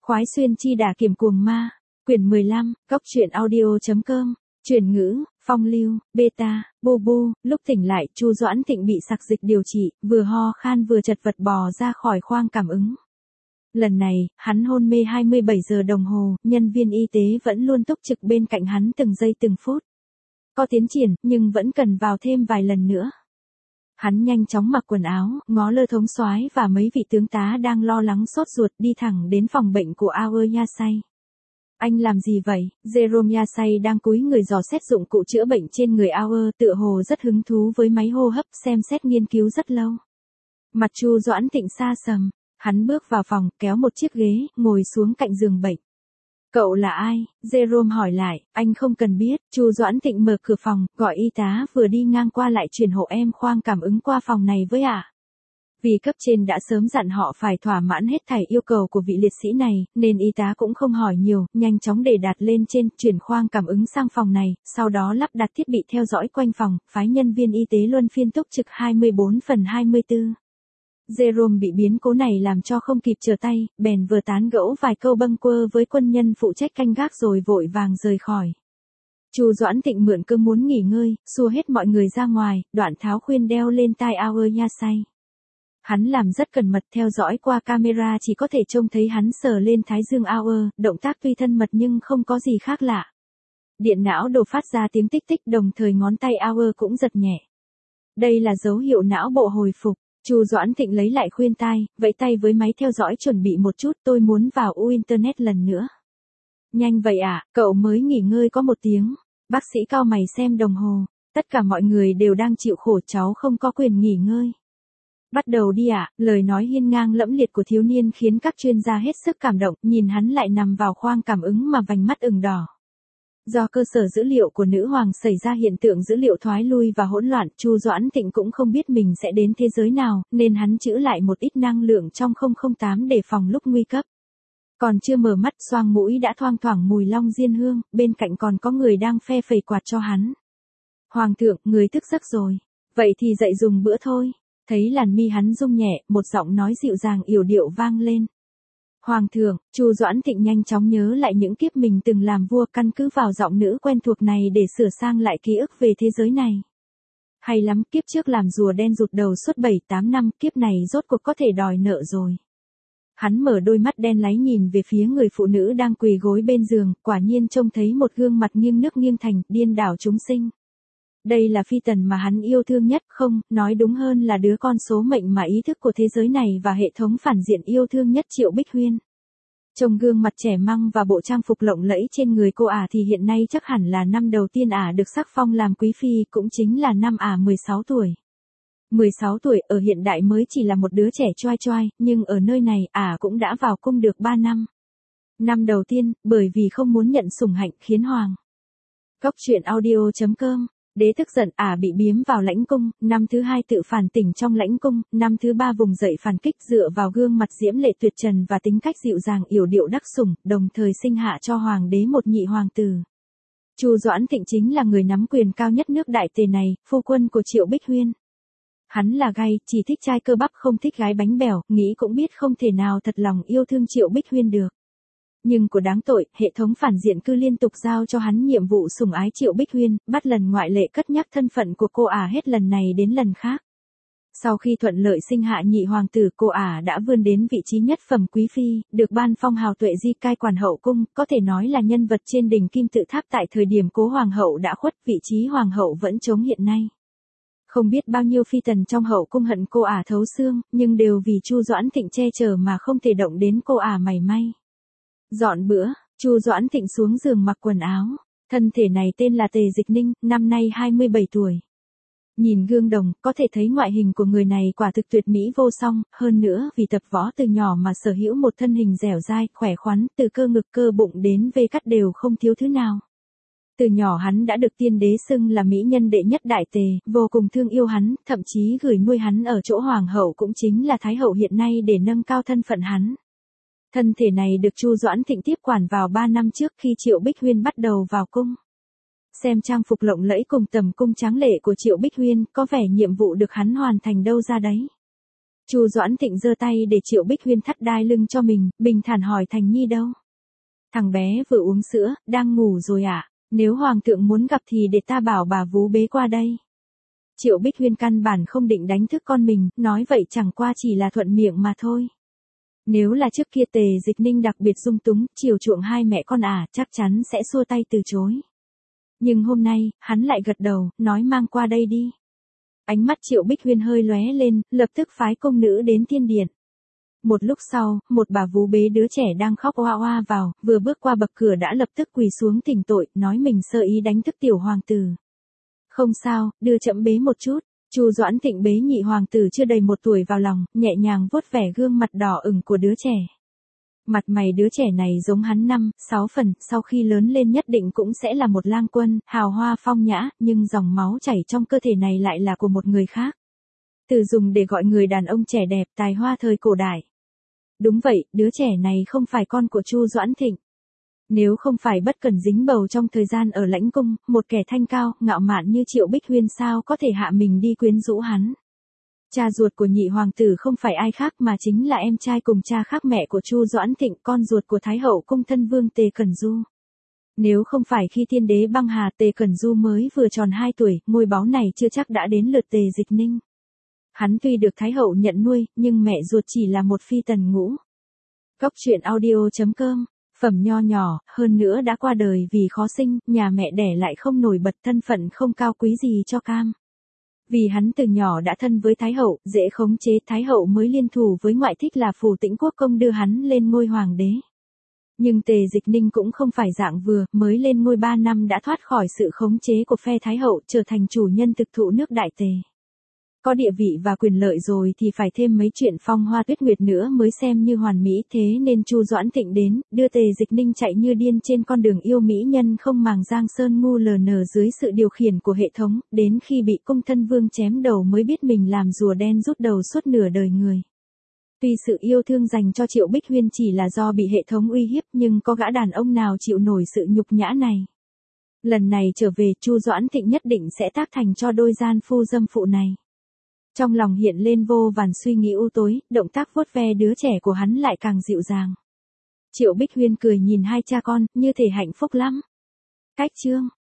Khoái xuyên chi đả kiểm cuồng ma, quyển 15, góc truyện audio.com, chuyển ngữ, phong lưu, beta, bu, lúc tỉnh lại Chu Doãn Thịnh bị sặc dịch điều trị, vừa ho khan vừa chật vật bò ra khỏi khoang cảm ứng. Lần này, hắn hôn mê 27 giờ đồng hồ, nhân viên y tế vẫn luôn túc trực bên cạnh hắn từng giây từng phút. Có tiến triển, nhưng vẫn cần vào thêm vài lần nữa. Hắn nhanh chóng mặc quần áo, ngó Lơ thống soái và mấy vị tướng tá đang lo lắng sốt ruột đi thẳng đến phòng bệnh của Auer Yasay. Anh làm gì vậy? Jerome Yasay đang cúi người dò xét dụng cụ chữa bệnh trên người Auer, tựa hồ rất hứng thú với máy hô hấp, xem xét nghiên cứu rất lâu. Mặt Chu Doãn Thịnh xa sầm, hắn bước vào phòng, kéo một chiếc ghế, ngồi xuống cạnh giường bệnh. Cậu là ai? Jerome hỏi lại. Anh không cần biết. Chu Doãn Thịnh mở cửa phòng, gọi y tá vừa đi ngang qua lại chuyển hộ em khoang cảm ứng qua phòng này với ạ. Vì cấp trên đã sớm dặn họ phải thỏa mãn hết thảy yêu cầu của vị liệt sĩ này, nên y tá cũng không hỏi nhiều, nhanh chóng để đạt lên trên, chuyển khoang cảm ứng sang phòng này, sau đó lắp đặt thiết bị theo dõi quanh phòng, phái nhân viên y tế luân phiên túc trực 24/24. Jerome bị biến cố này làm cho không kịp trở tay, bèn vừa tán gẫu vài câu bâng quơ với quân nhân phụ trách canh gác rồi vội vàng rời khỏi. Chu Doãn Thịnh mượn cơm muốn nghỉ ngơi, xua hết mọi người ra ngoài, đoạn tháo khuyên đeo lên tai Auer Yasay. Hắn làm rất cẩn mật, theo dõi qua camera chỉ có thể trông thấy hắn sờ lên thái dương Auer, động tác tuy thân mật nhưng không có gì khác lạ. Điện não đổ phát ra tiếng tích tích, đồng thời ngón tay Auer cũng giật nhẹ. Đây là dấu hiệu não bộ hồi phục. Chu Doãn Thịnh lấy lại khuyên tai, vẫy tay với máy theo dõi chuẩn bị một chút, tôi muốn vào internet lần nữa. Nhanh vậy à, cậu mới nghỉ ngơi có 1 tiếng. Bác sĩ cau mày xem đồng hồ, tất cả mọi người đều đang chịu khổ, cháu không có quyền nghỉ ngơi. Bắt đầu đi ạ. Lời nói hiên ngang lẫm liệt của thiếu niên khiến các chuyên gia hết sức cảm động, nhìn hắn lại nằm vào khoang cảm ứng mà vành mắt ửng đỏ. Do cơ sở dữ liệu của nữ hoàng xảy ra hiện tượng dữ liệu thoái lui và hỗn loạn, Chu Doãn Thịnh cũng không biết mình sẽ đến thế giới nào, nên hắn trữ lại một ít năng lượng trong 008 để phòng lúc nguy cấp. Còn chưa mở mắt, xoang mũi đã thoang thoảng mùi long diên hương, bên cạnh còn có người đang phe phẩy quạt cho hắn. Hoàng thượng, người thức giấc rồi. Vậy thì dậy dùng bữa thôi. Thấy làn mi hắn rung nhẹ, một giọng nói dịu dàng yểu điệu vang lên. Hoàng thượng, Chu Doãn Thịnh nhanh chóng nhớ lại những kiếp mình từng làm vua, căn cứ vào giọng nữ quen thuộc này để sửa sang lại ký ức về thế giới này. Hay lắm, kiếp trước làm rùa đen rụt đầu suốt 7-8 năm, kiếp này rốt cuộc có thể đòi nợ rồi. Hắn mở đôi mắt đen láy nhìn về phía người phụ nữ đang quỳ gối bên giường, quả nhiên trông thấy một gương mặt nghiêng nước nghiêng thành, điên đảo chúng sinh. Đây là phi tần mà hắn yêu thương nhất, không, nói đúng hơn là đứa con số mệnh mà ý thức của thế giới này và hệ thống phản diện yêu thương nhất, Triệu Bích Huyên. Trông gương mặt trẻ măng và bộ trang phục lộng lẫy trên người cô thì hiện nay chắc hẳn là năm đầu tiên được sắc phong làm quý phi, cũng chính là năm 16 tuổi. 16 tuổi ở hiện đại mới chỉ là một đứa trẻ choai choai, nhưng ở nơi này cũng đã vào cung được 3 năm. Năm đầu tiên, bởi vì không muốn nhận sủng hạnh khiến hoàng. Góc truyện audio.com. Đế tức giận, bị biếm vào lãnh cung, năm thứ 2 tự phản tỉnh trong lãnh cung, năm thứ 3 vùng dậy phản kích dựa vào gương mặt diễm lệ tuyệt trần và tính cách dịu dàng yểu điệu đắc sủng, đồng thời sinh hạ cho hoàng đế một nhị hoàng tử. Chu Doãn Thịnh chính là người nắm quyền cao nhất nước Đại Tề này, phu quân của Triệu Bích Huyên. Hắn là gay, chỉ thích trai cơ bắp không thích gái bánh bèo, nghĩ cũng biết không thể nào thật lòng yêu thương Triệu Bích Huyên được. Nhưng của đáng tội, hệ thống phản diện cứ liên tục giao cho hắn nhiệm vụ sủng ái Triệu Bích Huyên, bắt lần ngoại lệ cất nhắc thân phận của cô hết lần này đến lần khác. Sau khi thuận lợi sinh hạ nhị hoàng tử, cô đã vươn đến vị trí nhất phẩm quý phi, được ban phong hào tuệ di cai quản hậu cung, có thể nói là nhân vật trên đỉnh kim tự tháp tại thời điểm cố hoàng hậu đã khuất, vị trí hoàng hậu vẫn trống hiện nay. Không biết bao nhiêu phi tần trong hậu cung hận cô thấu xương, nhưng đều vì Chu Doãn Thịnh che chở mà không thể động đến cô mảy may. Dọn bữa, Chu Doãn Thịnh xuống giường mặc quần áo. Thân thể này tên là Tề Dịch Ninh, năm nay 27 tuổi. Nhìn gương đồng, có thể thấy ngoại hình của người này quả thực tuyệt mỹ vô song, hơn nữa vì tập võ từ nhỏ mà sở hữu một thân hình dẻo dai, khỏe khoắn, từ cơ ngực cơ bụng đến vê cắt đều không thiếu thứ nào. Từ nhỏ hắn đã được tiên đế xưng là mỹ nhân đệ nhất Đại Tề, vô cùng thương yêu hắn, thậm chí gửi nuôi hắn ở chỗ hoàng hậu cũng chính là thái hậu hiện nay để nâng cao thân phận hắn. Thân thể này được Chu Doãn Thịnh tiếp quản vào 3 năm trước khi Triệu Bích Huyên bắt đầu vào cung. Xem trang phục lộng lẫy cùng tầm cung tráng lệ của Triệu Bích Huyên, có vẻ nhiệm vụ được hắn hoàn thành đâu ra đấy. Chu Doãn Thịnh giơ tay để Triệu Bích Huyên thắt đai lưng cho mình, bình thản hỏi Thành Nhi đâu? Thằng bé vừa uống sữa, đang ngủ rồi ạ. Nếu hoàng thượng muốn gặp thì để ta bảo bà vú bế qua đây. Triệu Bích Huyên căn bản không định đánh thức con mình, nói vậy chẳng qua chỉ là thuận miệng mà thôi. Nếu là trước kia Tề Dịch Ninh đặc biệt dung túng, chiều chuộng hai mẹ con chắc chắn sẽ xua tay từ chối. Nhưng hôm nay, hắn lại gật đầu, nói mang qua đây đi. Ánh mắt Triệu Bích Huyên hơi lóe lên, lập tức phái công nữ đến thiên điện. Một lúc sau, một bà vú bế đứa trẻ đang khóc oa oa vào, vừa bước qua bậc cửa đã lập tức quỳ xuống thỉnh tội, nói mình sơ ý đánh thức tiểu hoàng tử. Không sao, đưa chậm bế một chút. Chu Doãn Thịnh bế nhị hoàng tử chưa đầy 1 tuổi vào lòng, nhẹ nhàng vuốt vẻ gương mặt đỏ ửng của đứa trẻ. Mặt mày đứa trẻ này giống hắn 5-6 phần, sau khi lớn lên nhất định cũng sẽ là một lang quân, hào hoa phong nhã, nhưng dòng máu chảy trong cơ thể này lại là của một người khác. Từ dùng để gọi người đàn ông trẻ đẹp, tài hoa thời cổ đại. Đúng vậy, đứa trẻ này không phải con của Chu Doãn Thịnh. Nếu không phải bất cần dính bầu trong thời gian ở lãnh cung, một kẻ thanh cao, ngạo mạn như Triệu Bích Huyên sao có thể hạ mình đi quyến rũ hắn. Cha ruột của nhị hoàng tử không phải ai khác mà chính là em trai cùng cha khác mẹ của Chu Doãn Thịnh, con ruột của Thái hậu cung thân vương Tề Cẩn Du. Nếu không phải khi thiên đế băng hà Tề Cẩn Du mới vừa tròn 2 tuổi, ngôi báu này chưa chắc đã đến lượt Tề Dịch Ninh. Hắn tuy được Thái hậu nhận nuôi, nhưng mẹ ruột chỉ là một phi tần ngũ. Cóc truyện audio.com. Phẩm nho nhỏ, hơn nữa đã qua đời vì khó sinh, nhà mẹ đẻ lại không nổi bật, thân phận không cao quý gì cho cam. Vì hắn từ nhỏ đã thân với Thái hậu, dễ khống chế, Thái hậu mới liên thủ với ngoại thích là Phù Tĩnh Quốc công đưa hắn lên ngôi hoàng đế. Nhưng Tề Dịch Ninh cũng không phải dạng vừa, mới lên ngôi 3 năm đã thoát khỏi sự khống chế của phe Thái hậu, trở thành chủ nhân thực thụ nước Đại Tề. Có địa vị và quyền lợi rồi thì phải thêm mấy chuyện phong hoa tuyết nguyệt nữa mới xem như hoàn mỹ, thế nên Chu Doãn Thịnh đến, đưa Tề Dịch Ninh chạy như điên trên con đường yêu mỹ nhân không màng giang sơn ngu lờ nờ dưới sự điều khiển của hệ thống, đến khi bị cung thân vương chém đầu mới biết mình làm rùa đen rút đầu suốt nửa đời người. Tuy sự yêu thương dành cho Triệu Bích Huyên chỉ là do bị hệ thống uy hiếp, nhưng có gã đàn ông nào chịu nổi sự nhục nhã này. Lần này trở về, Chu Doãn Thịnh nhất định sẽ tác thành cho đôi gian phu dâm phụ này. Trong lòng hiện lên vô vàn suy nghĩ u tối, động tác vuốt ve đứa trẻ của hắn lại càng dịu dàng. Triệu Bích Huyên cười nhìn hai cha con, như thể hạnh phúc lắm. Cách chương